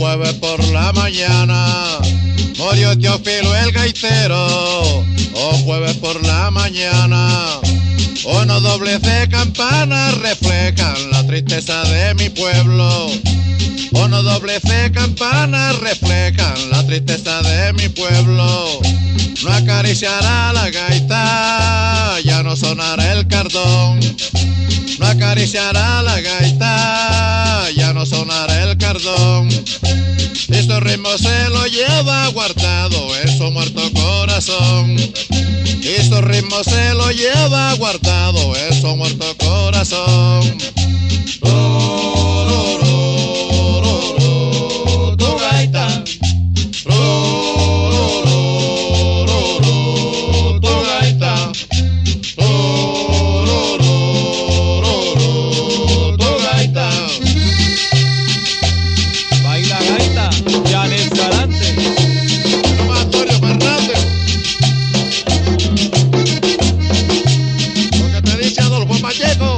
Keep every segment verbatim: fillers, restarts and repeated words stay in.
jueves por la mañana murió Teófilo el gaitero. Oh, jueves por la mañana unos dobles de campanas reflejan la tristeza de mi pueblo. Unos dobles de campanas reflejan la tristeza de mi pueblo. No acariciará la gaita, ya no sonará el cardón. No acariciará la gaita, ya no sonará el cardón. Y su ritmo se lo lleva guardado en su muerto corazón. Y su ritmo se lo lleva guardado en su muerto corazón. Ro, ro, ro, ro, ro, tu gaita. Ro, ro, ro, ro, ro, tu gaita. Ro, ro, ro, ro, ro, tu gaita. Baila gaita, Janet Galante. Nomás Antonio Fernández. Lo que te dice Adolfo Pacheco.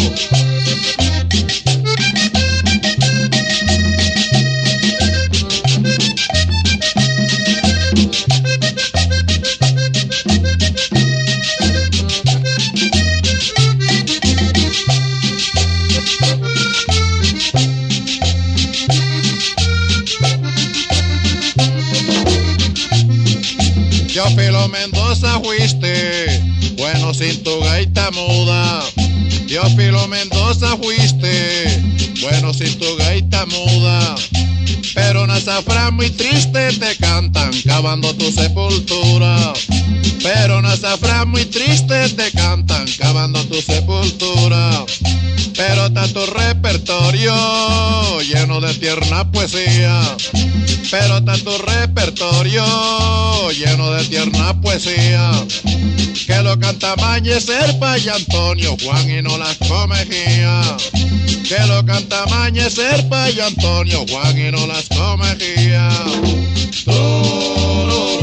Teófilo Mendoza fuiste, bueno sin tu gaita muda. Teófilo Mendoza fuiste, bueno sin tu gaita muda. Pero en azafrán muy triste te cantan, cavando tu sepultura. Pero en azafrán muy triste te cantan, cavando tu sepultura. Pero está tu repertorio lleno de tierna poesía. Pero está tu repertorio lleno de tierna poesía. Que lo canta Mañez, Serpa y Antonio Juan y no las Comejía. Que lo canta Mañez, Serpa y Antonio Juan y no las Comejía.